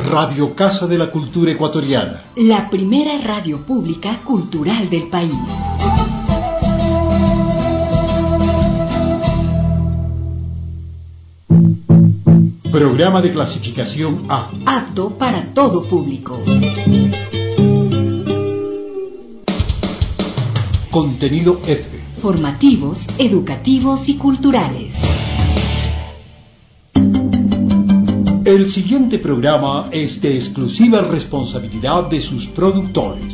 Radio Casa de la Cultura Ecuatoriana. La primera radio pública cultural del país. Programa de clasificación A. Apto para todo público. Contenido F. Formativos, educativos y culturales. El siguiente programa es de exclusiva responsabilidad de sus productores.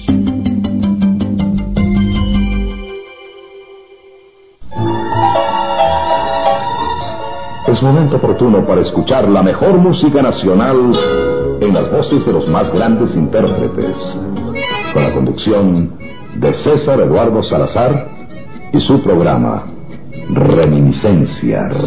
Es momento oportuno para escuchar la mejor música nacional en las voces de los más grandes intérpretes, con la conducción de César Eduardo Salazar y su programa Reminiscencias.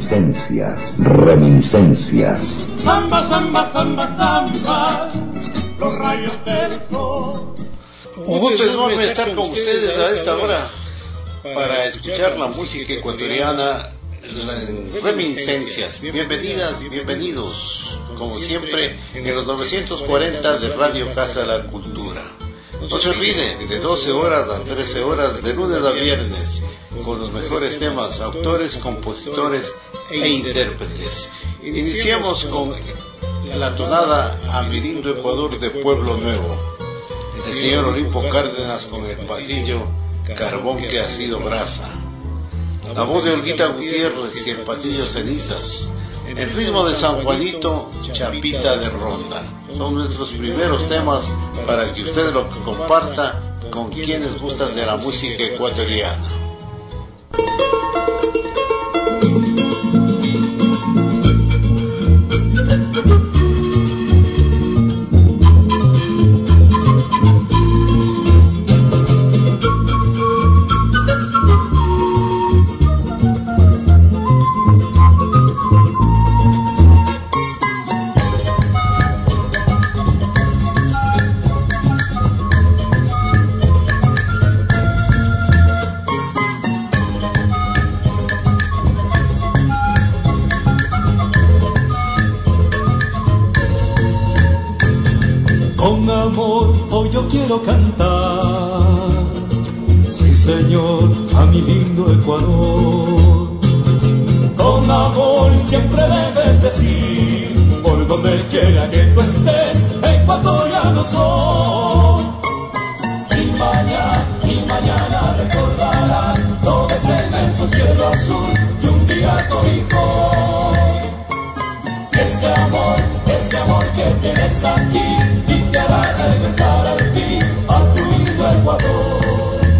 Samba, samba, samba, samba, los rayos del sol. Un gusto enorme estar con ustedes a esta hora para escuchar la música ecuatoriana en Reminiscencias. Bienvenidas, bienvenidos, como siempre, en los 940 de Radio Casa de la Cultura. No se olviden, de 12 horas a 13 horas, de lunes a viernes, con los mejores temas, autores, compositores e intérpretes. Iniciamos con la tonada A mi lindo Ecuador de Pueblo Nuevo, el señor Olimpo Cárdenas con el pasillo Carbón que ha sido brasa, la voz de Olguita Gutiérrez y el pasillo Cenizas, el ritmo de San Juanito, Chapita de Ronda. Son nuestros primeros temas para que usted lo comparta con quienes gustan de la música ecuatoriana. Quiero cantar, sí señor, a mi lindo Ecuador. Con amor siempre debes decir, por donde quiera que tú estés, ecuatoriano soy. Y mañana recordarás todo ese inmenso cielo azul que un día cobijó. Ese amor que tienes aquí y te hará regresar al fin a tu lindo Ecuador.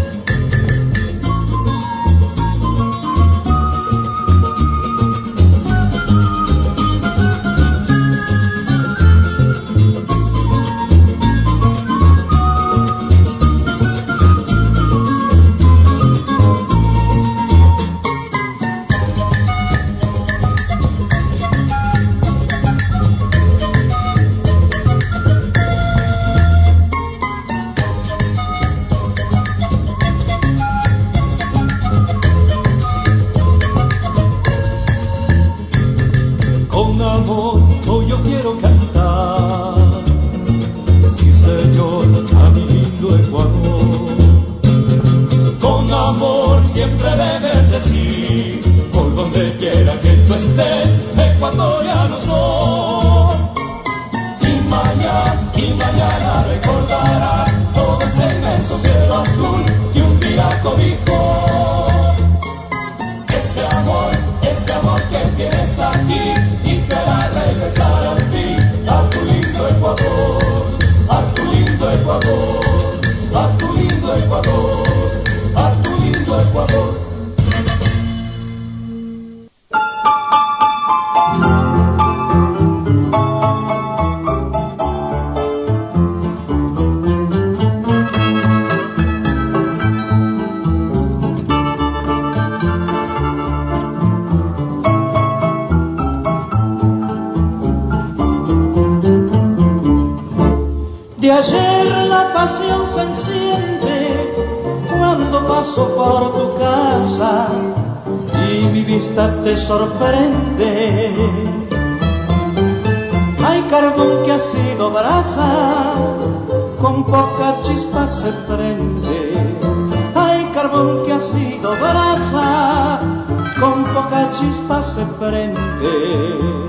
De ayer la pasión se enciende cuando paso por tu casa y mi vista te sorprende. Hay carbón que ha sido brasa, con poca chispa se prende. Hay carbón que ha sido brasa, con poca chispa se prende.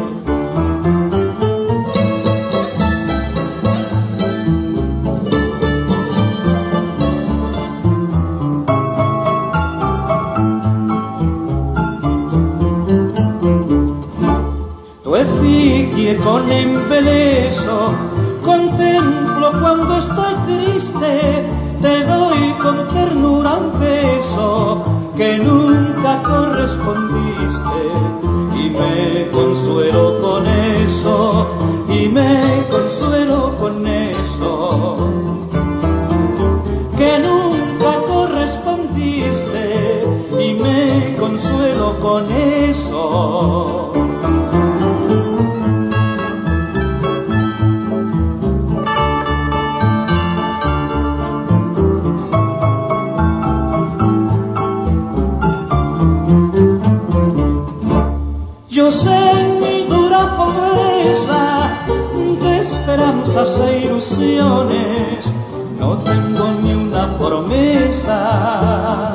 Tu efigie con embeleso contemplo cuando estoy triste, te doy con ternura un beso que nunca correspondiste, y me consuelo con eso, y me consuelo con eso, que nunca correspondiste, y me consuelo con eso. Yo sé mi dura pobreza de esperanzas e ilusiones, no tengo ni una promesa,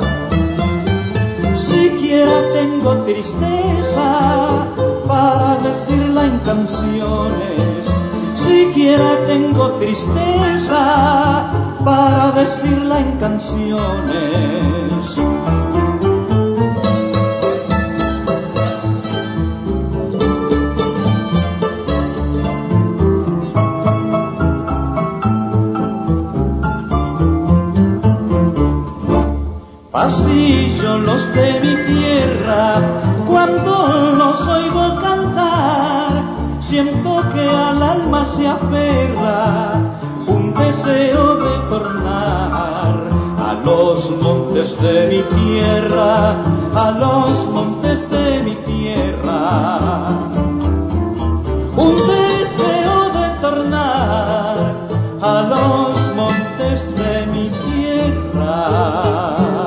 siquiera tengo tristeza para decirla en canciones, siquiera tengo tristeza para decirla en canciones. Pasillo los de mi tierra, cuando los oigo cantar, siento que al alma se aferra un deseo de tornar a los montes de mi tierra, a los montes de mi tierra. Un deseo de tornar a los montes de mi tierra.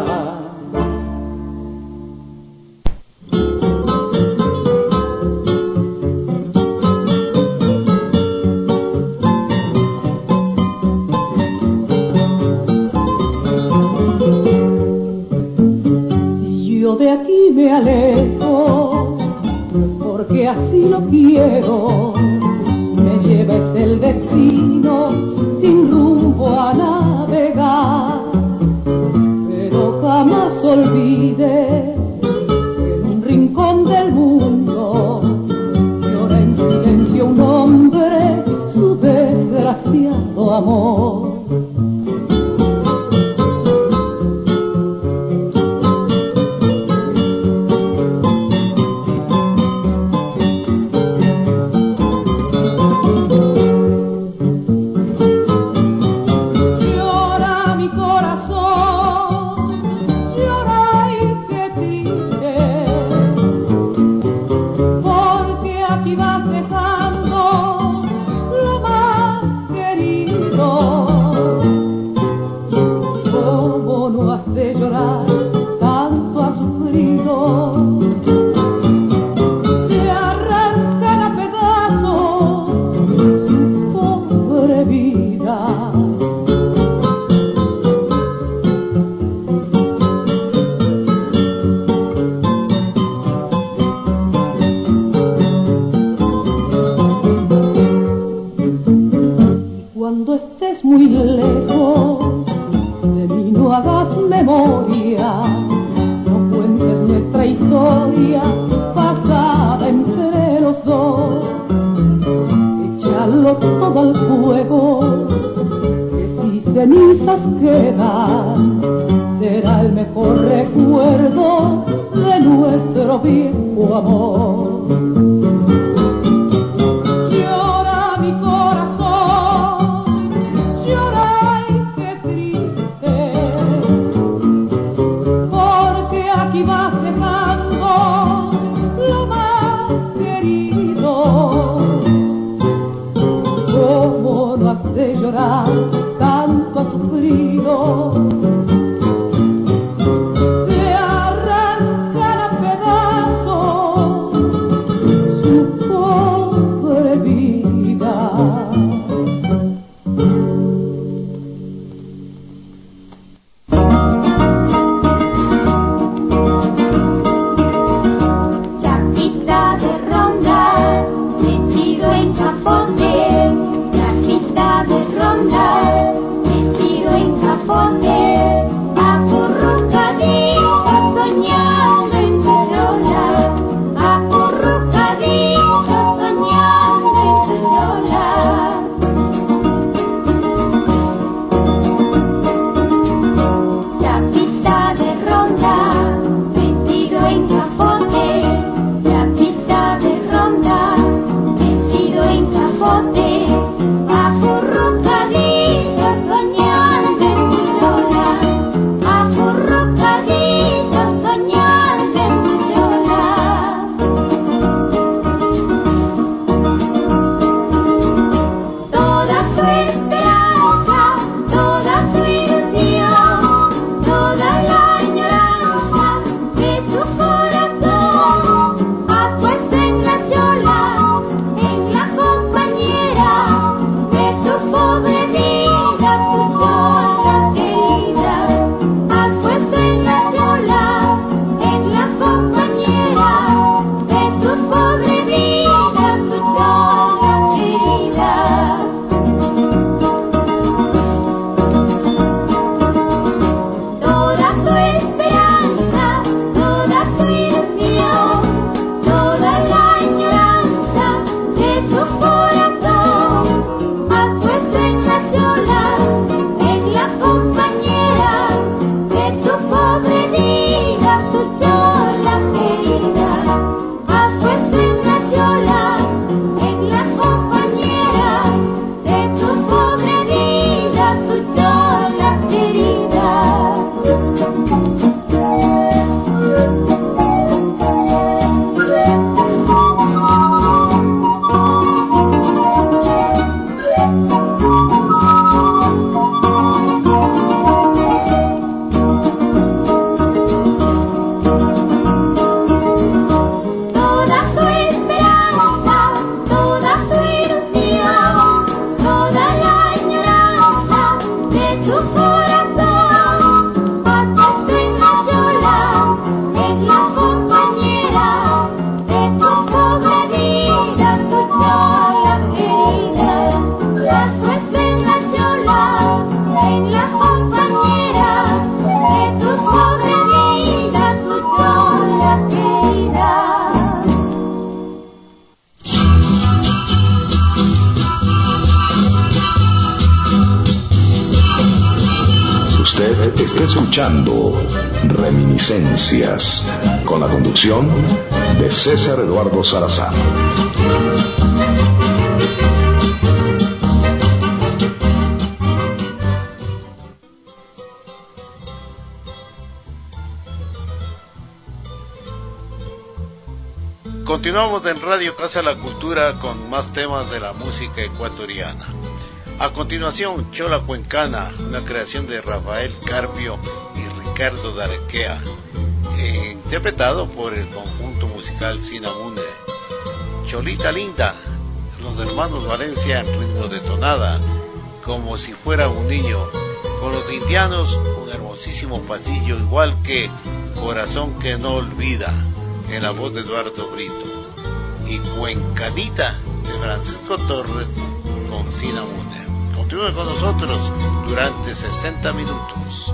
De aquí me alejo, porque así lo quiero, me lleves el destino sin rumbo a navegar, pero jamás olvides que en un rincón del mundo llora en silencio un hombre su desgraciado amor. Se arrancan a pedazos Está escuchando Reminiscencias, con la conducción de César Eduardo Salazar. Continuamos en Radio Casa de la Cultura con más temas de la música ecuatoriana. A continuación, Chola Cuencana, una creación de Rafael Carpio y Ricardo Darquea, interpretado por el conjunto musical Sinamune. Cholita Linda, los hermanos Valencia en ritmo de tonada, como si fuera un niño. Con los indianos, un hermosísimo pasillo, igual que Corazón que no olvida, en la voz de Eduardo Brito, y Cuencanita de Francisco Torres con Sinamune. Continúe con nosotros durante 60 minutos.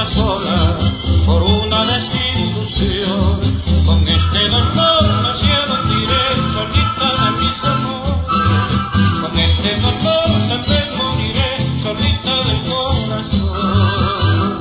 una sola por una desilusión. Con este dolor nacieron directo solita de mis amores. Con este dolor también moriré solita del corazón.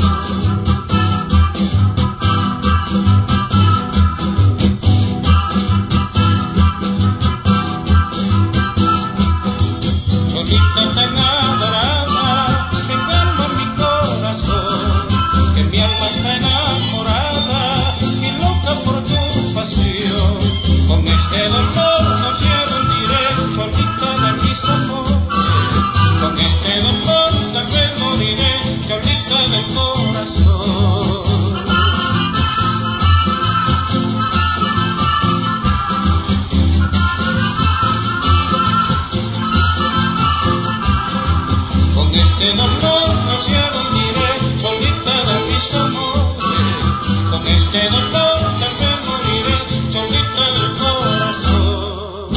Solita tan adorada, que calma mi corazón, que mi alma está enamorada y loca por tu pasión. Con este dolor no quiero diré solita de mis amores. Con este dolor también moriré solita del corazón. Con este dolor nacieron diré solita de mis amores. Con este dolor también moriré solita del corazón.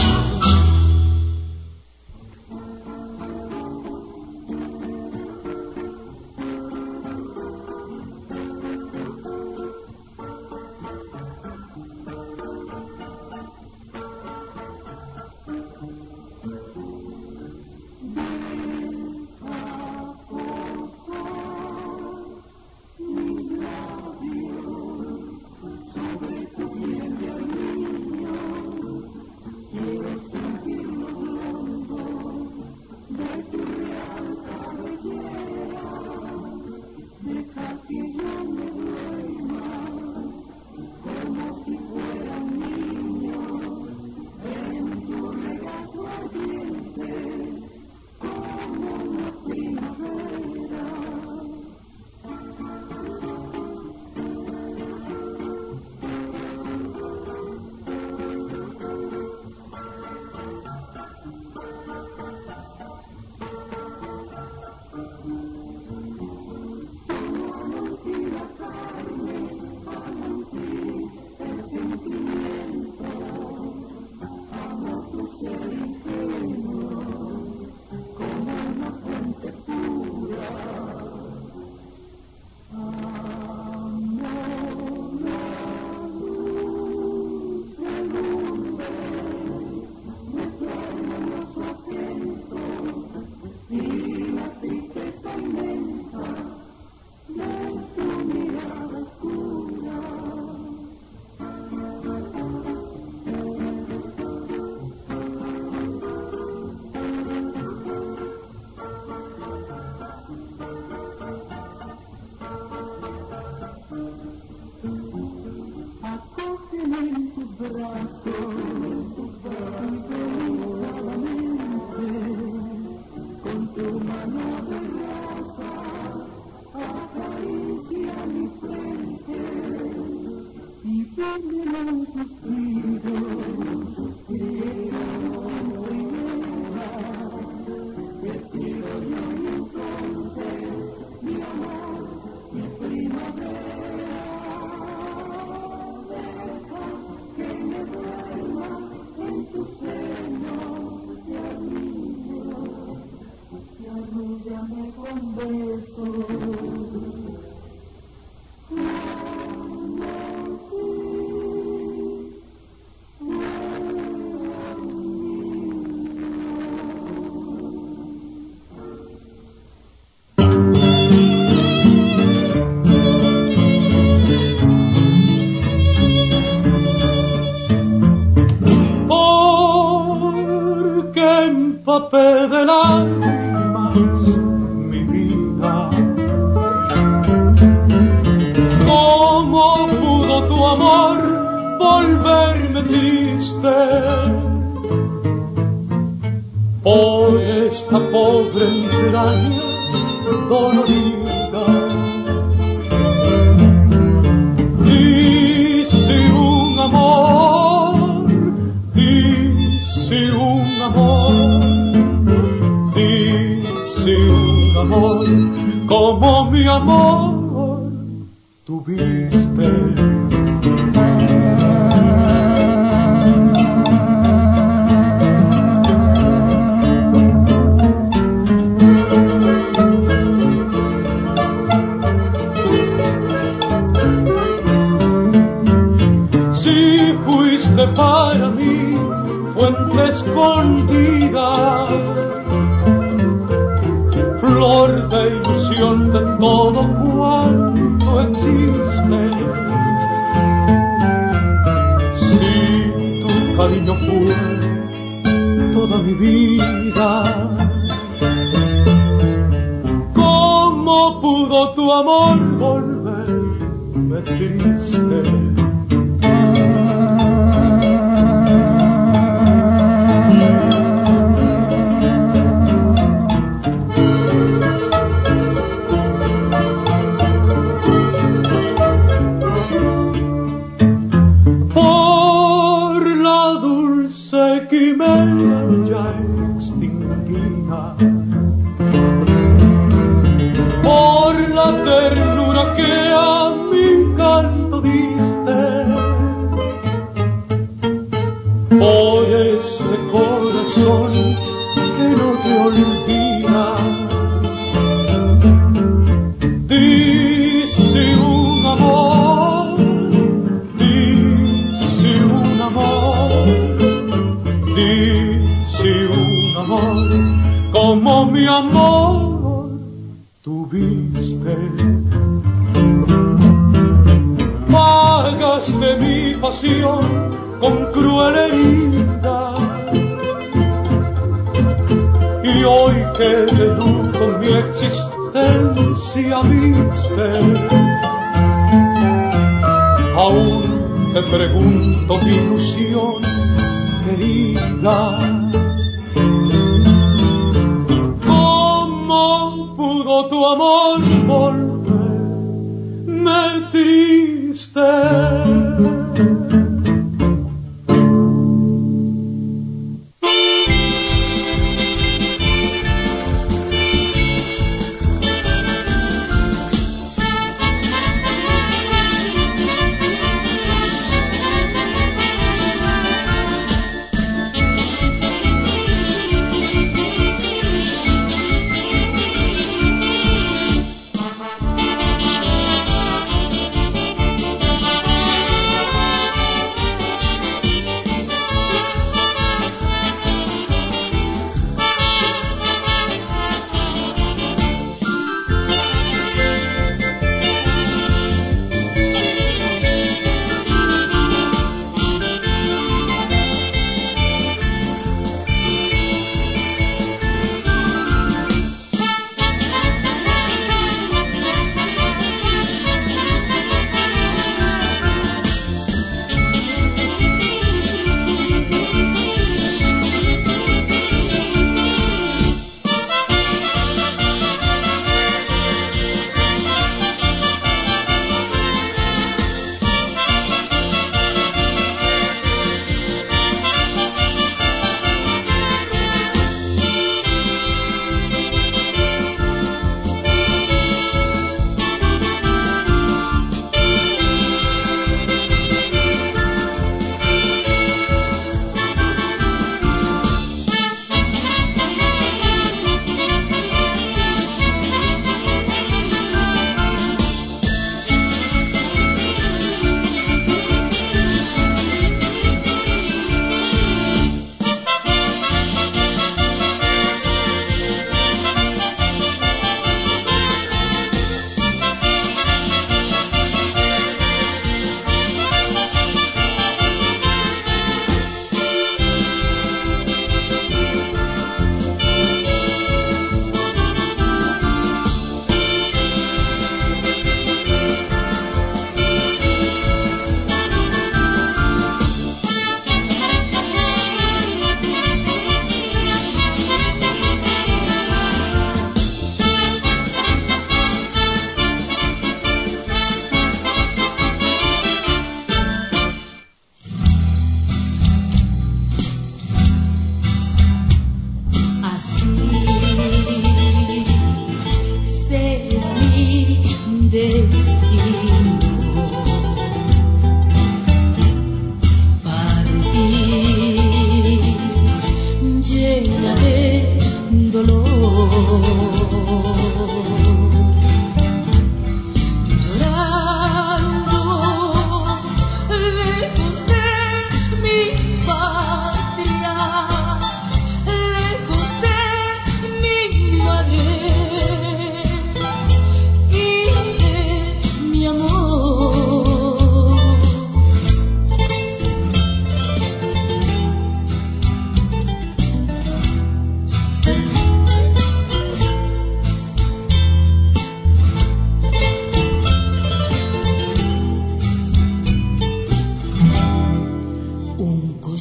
Papel de lágrimas, mi vida. ¿Cómo pudo tu amor volverme triste? Por esta pobre entraña dolorida. Y si un amor, y si un amor, si un amor como mi amor tuviste. olvida, flor de ilusión de todo cuanto existe. Si tu cariño fue toda mi vida, ¿cómo pudo tu amor volverme triste? Con cruel herida, y hoy que de luto mi existencia viste, aún te pregunto mi ilusión querida, ¿cómo pudo tu amor volverme triste?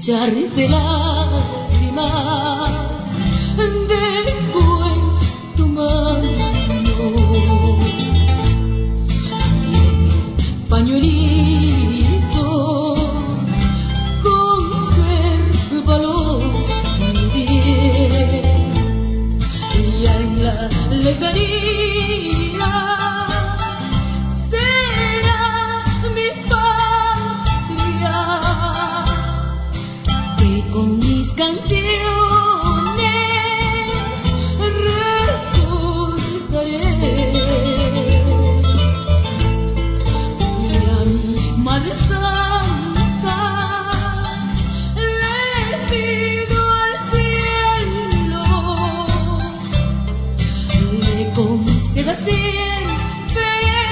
manchar de lágrimas dejo en tu mano y en el pañuelito consérvalo bien y en la lejanía será mi patria que con mis canciones recordaré y a mi Madre Santa le pido al cielo le conceda siempre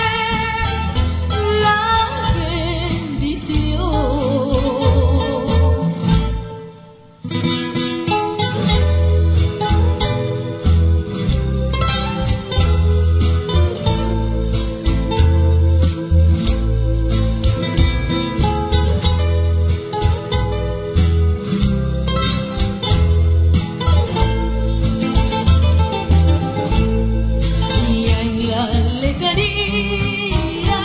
la bendición. Y en la lejanía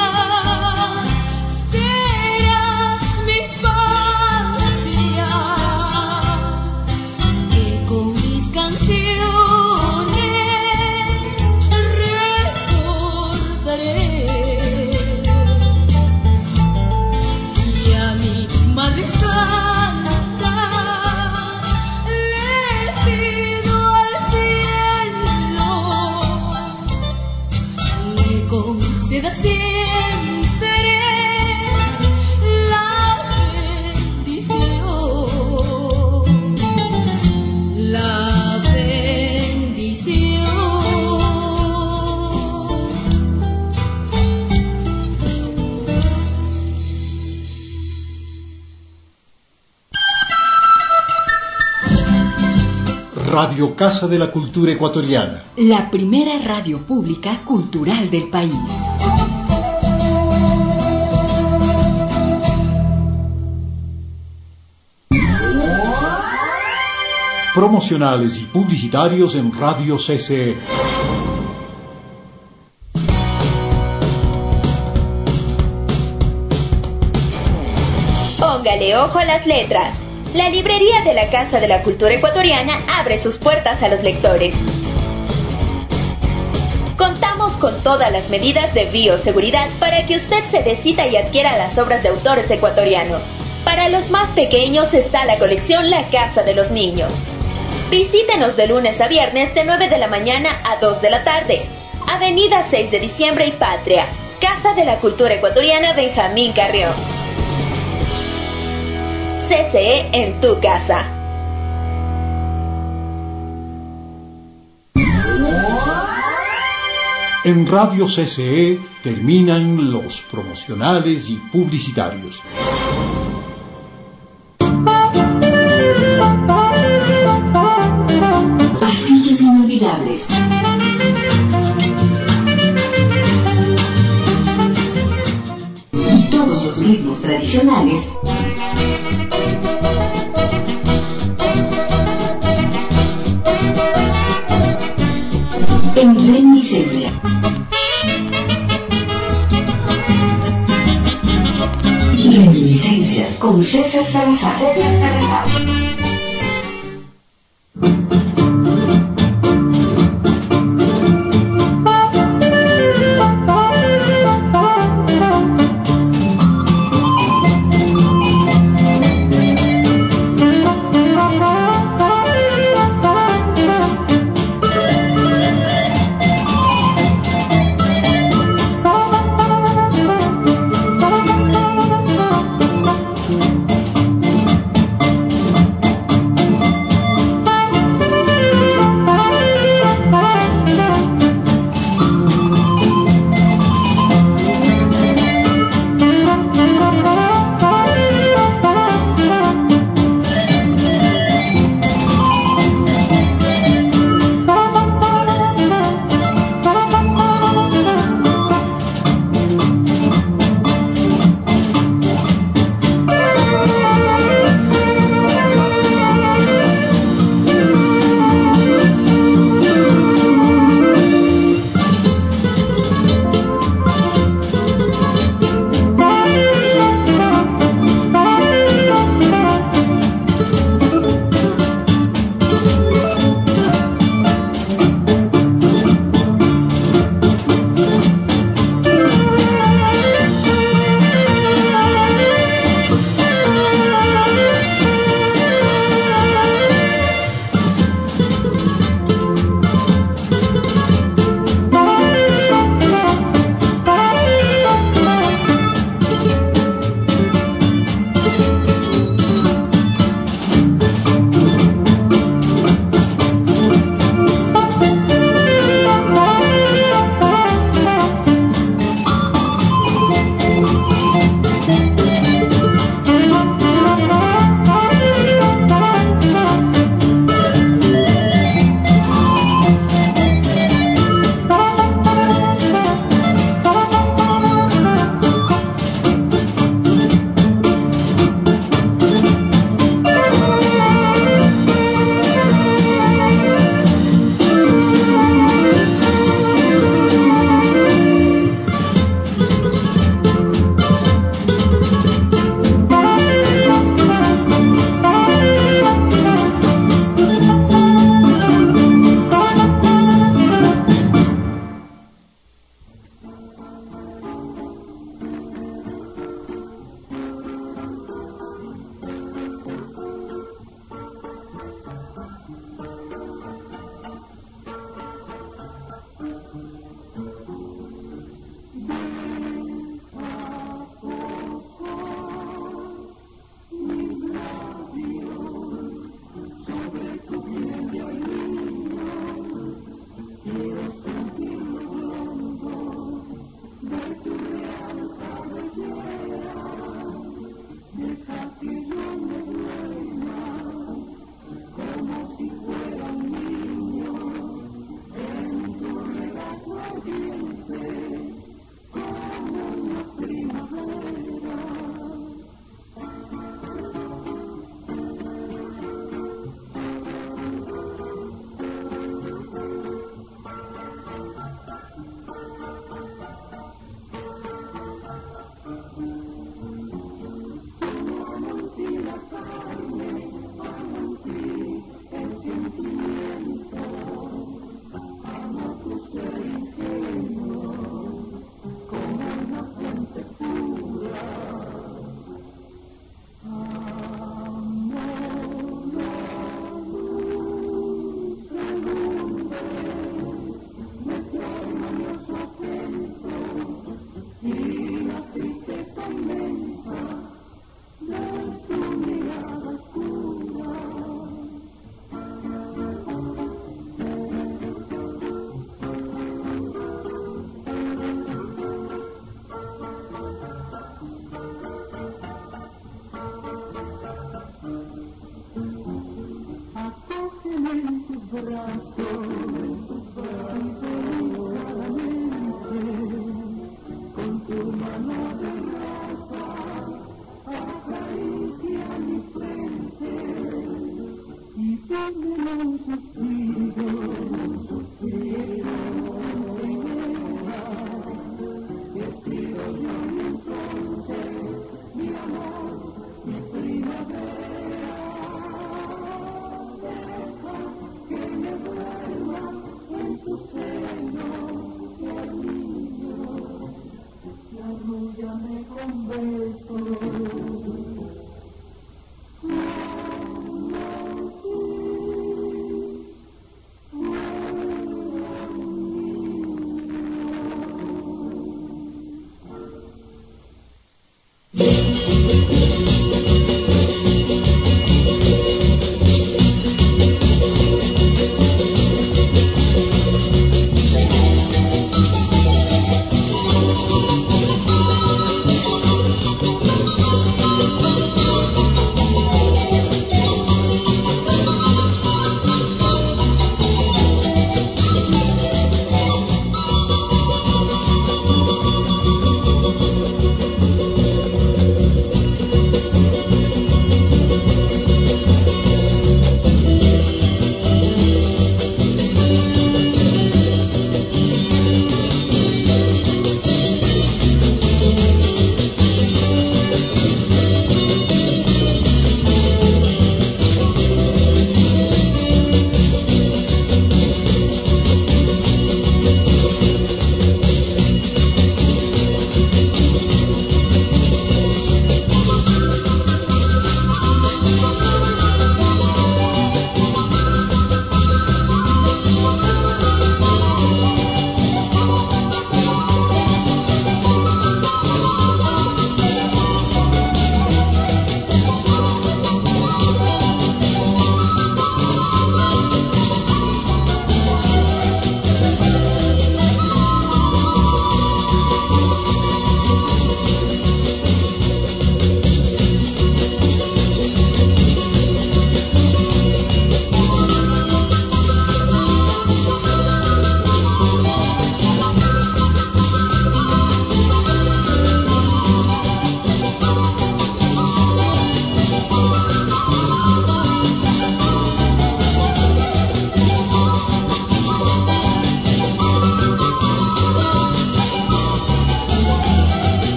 será mi patria que con mis canciones recordaré y a mi Madre Santa le pido al cielo le conceda siempre la bendición, la bendición. Radio Casa de la Cultura Ecuatoriana. La primera radio pública cultural del país. Promocionales y publicitarios en Radio CCE. Póngale ojo a las letras. La librería de la Casa de la Cultura Ecuatoriana abre sus puertas a los lectores. Contamos con todas las medidas de bioseguridad para que usted se decida y adquiera las obras de autores ecuatorianos. Para los más pequeños está la colección La Casa de los Niños. Visítenos de lunes a viernes de 9 de la mañana a 2 de la tarde. Avenida 6 de Diciembre y Patria. Casa de la Cultura Ecuatoriana Benjamín Carrión. CCE en tu casa. En Radio CCE terminan los promocionales y publicitarios. Pasillos inolvidables. Y todos los ritmos tradicionales en reminiscencia. Reminiscencias con César Salazar.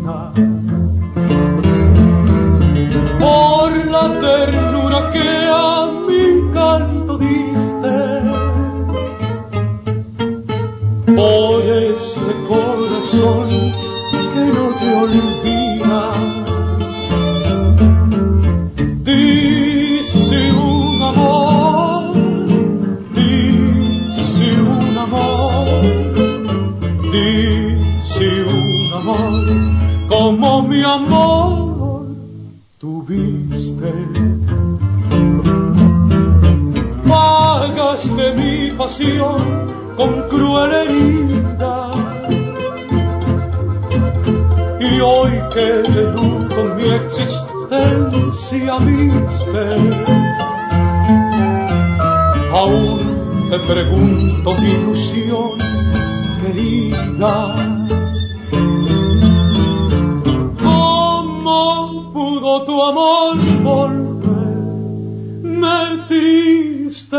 vida, por la ternura que a mi canto diste, por ese corazón que no te olvida. Dice un amor, dice un amor, dice un amor, como mi amor tuviste. Pagaste mi pasión con cruel herida, y hoy que de luto mi existencia viste, aún te pregunto mi ilusión querida, ¿cómo pudo tu amor volverme triste?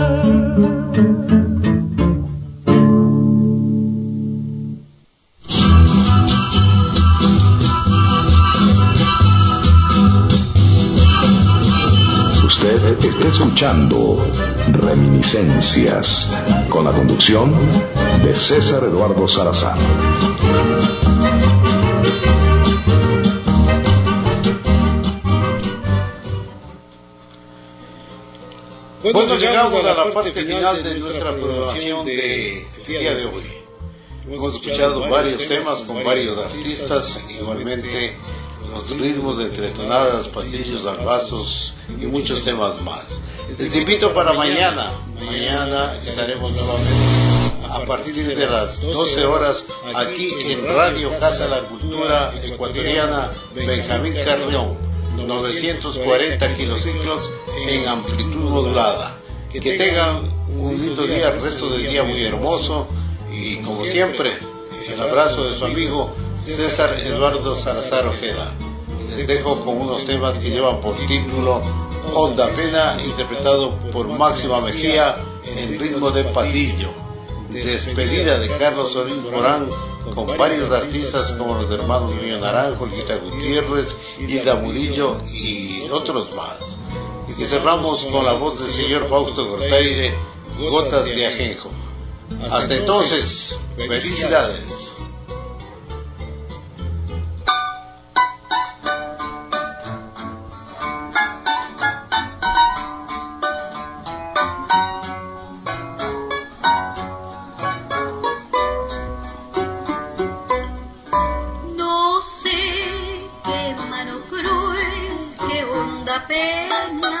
Usted está escuchando Reminiscencias, con la conducción de César Eduardo Salazar. Bueno, llegamos a la parte final de nuestra programación del día de hoy. Hemos escuchado varios temas con varios artistas, igualmente los ritmos de entretonadas, pasillos, albazos y muchos temas más. Les invito para mañana. Mañana estaremos nuevamente a partir de las 12 horas aquí en Radio Casa de la Cultura Ecuatoriana Benjamín Carrión, 940 kilociclos en amplitud modulada. Que tengan un lindo día, el resto del día muy hermoso, y como siempre, el abrazo de su amigo César Eduardo Salazar Ojeda. Les dejo con unos temas que llevan por título Honda Pena, interpretado por Máxima Mejía en ritmo de pasillo. Despedida de Carlos Solís Morán con varios artistas como los hermanos Mío Naranjo, Olguita Gutiérrez, Hilda Murillo y otros más. Y cerramos con la voz del señor Fausto Gortaire, Gotas de Ajenjo. Hasta entonces, felicidades. No sé qué mano cruel, qué honda pena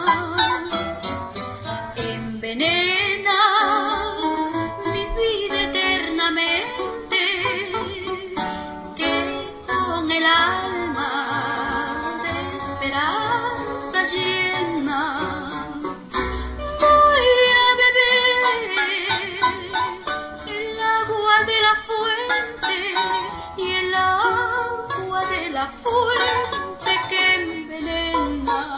envenena mi vida eternamente, que con el alma de esperanza llena voy a beber el agua de la fuente, y el agua de la fuente que envenena.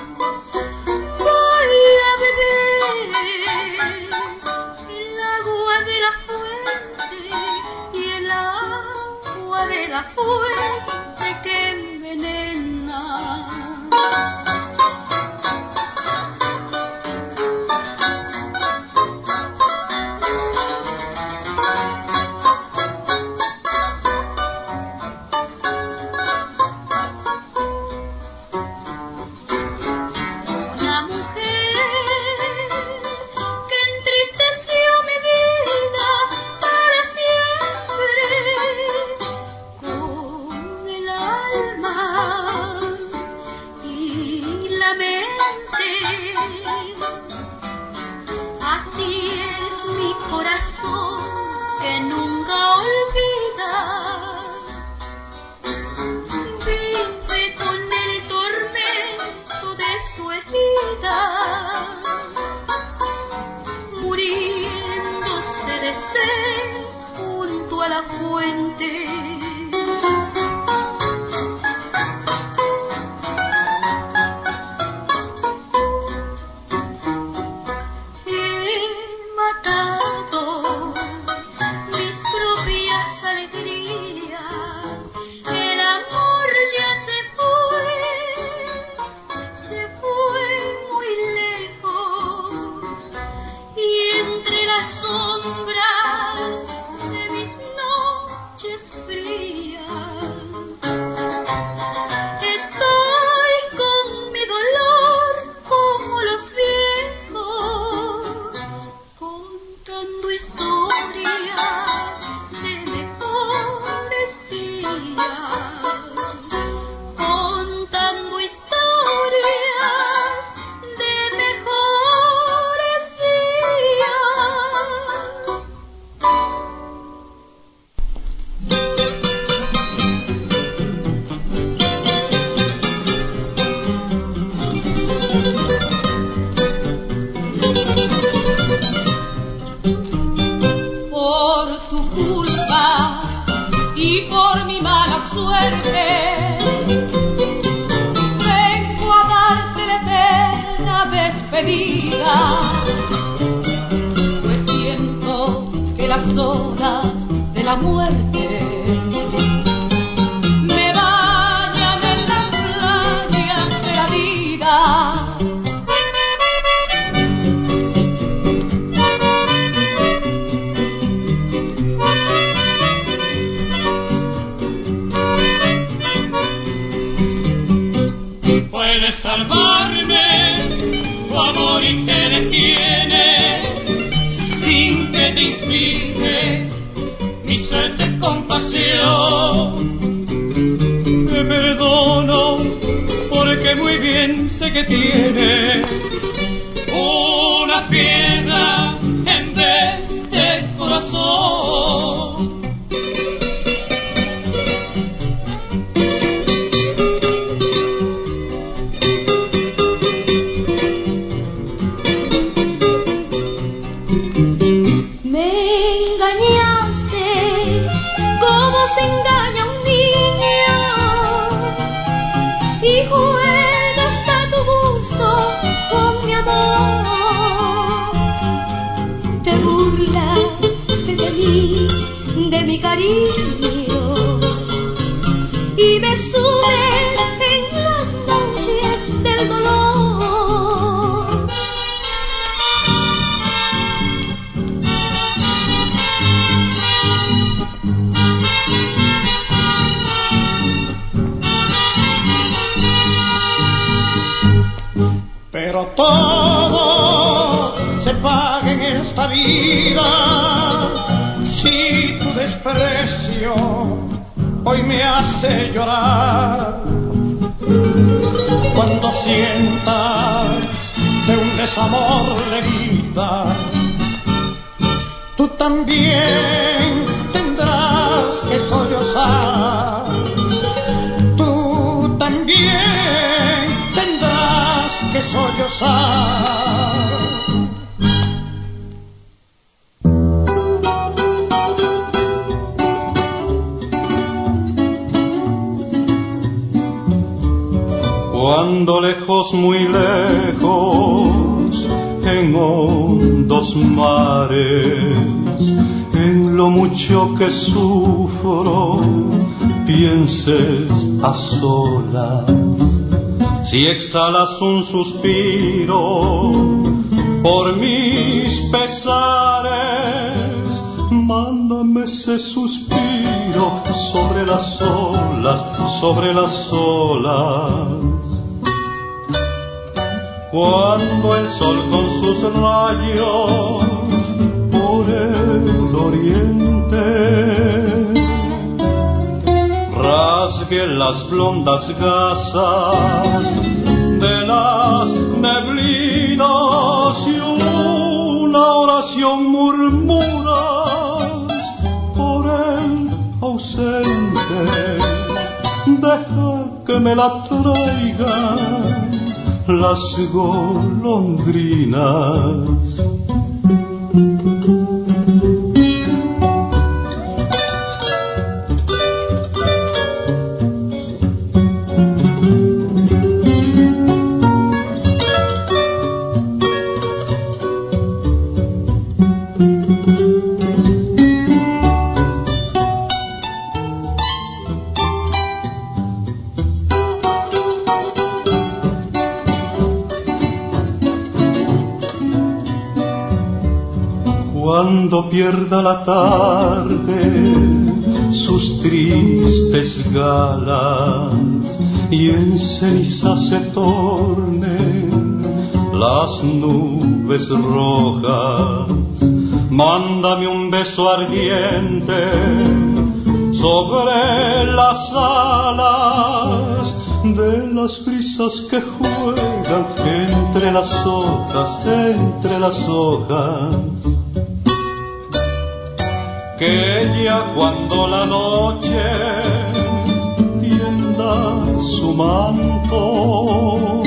Voy a beber el agua de la fuente, y el agua de la fuente que envenena. Una mujer que entristeció mi vida para siempre, con el alma y la mente. Así es mi corazón que nunca olvida. Vive con el tormento de su herida, muriéndose de sed junto a la fuente. He matado la sombra de mis noches frías. Estoy con mi dolor como los viejos, contando historias de mejores días, contando historias de mejores Por tu culpa y por mi mala suerte, vengo a darte la eterna despedida, pues siento que las horas de la muerte me bañan en las playas de la vida. Puedes salvarme, tu amor y te detienes, sin que te inspire mi suerte compasión. Te perdono porque muy bien sé que tienes una piedra en vez de corazón. Me engañaste como se engaña un niño y juegas a tu gusto con mi amor. Te burlas de mí, de mi cariño, y me sumes en las noches del dolor. Pero todo se paga en esta vida. Si tu desprecio hoy me hace llorar, cuando sientas de un desamor levita, tú también tendrás que sollozar. Tú también tendrás que sollozar. Cuando lejos, muy lejos, en hondos mares, en lo mucho que sufro, pienses a solas. Si exhalas un suspiro por mis pesares, mándame ese suspiro sobre las olas, sobre las olas. Cuando el sol con sus rayos por el oriente rasgue las blondas gasas de las neblinas y una oración murmuras por el ausente, deja que me la traigan las golondrinas. Cuando pierda la tarde sus tristes galas y en ceniza se tornen las nubes rojas, mándame un beso ardiente sobre las alas de las brisas que juegan entre las hojas. Que ya cuando la noche tienda su manto,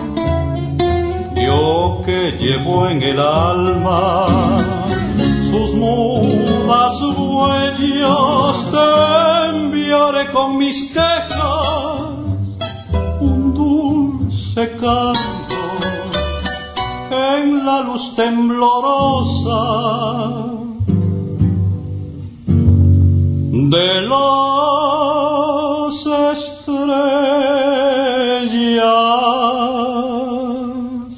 yo que llevo en el alma sus mudas huellas, te enviaré con mis quejas un dulce canto en la luz temblorosa de las estrellas.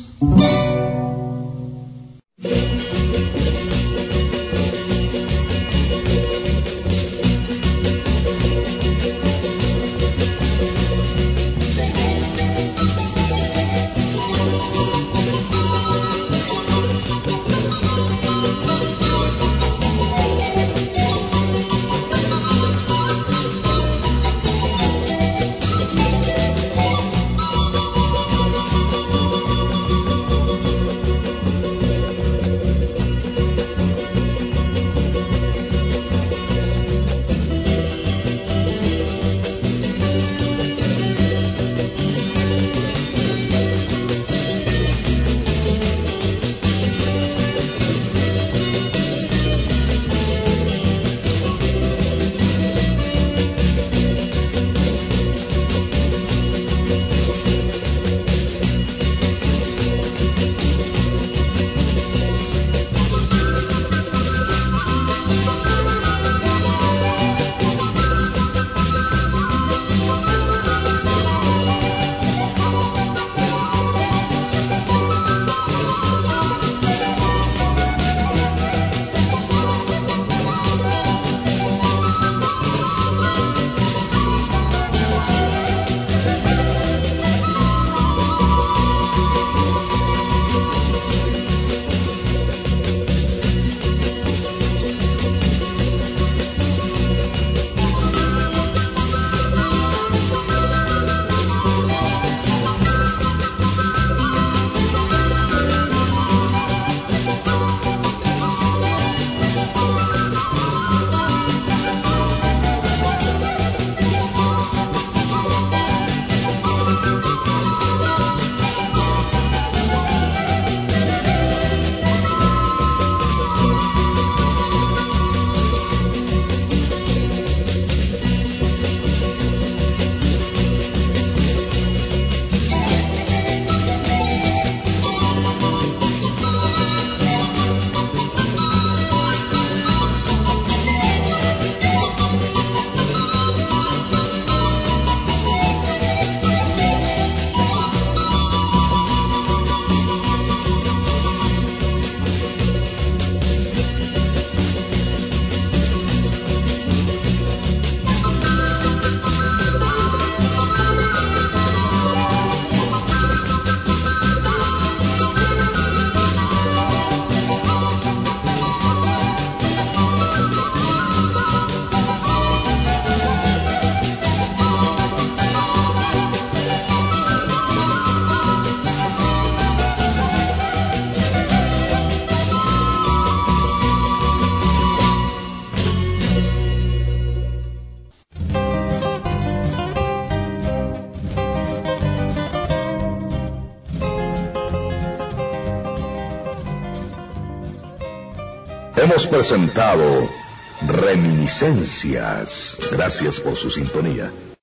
Hemos presentado Reminiscencias. Gracias por su sintonía.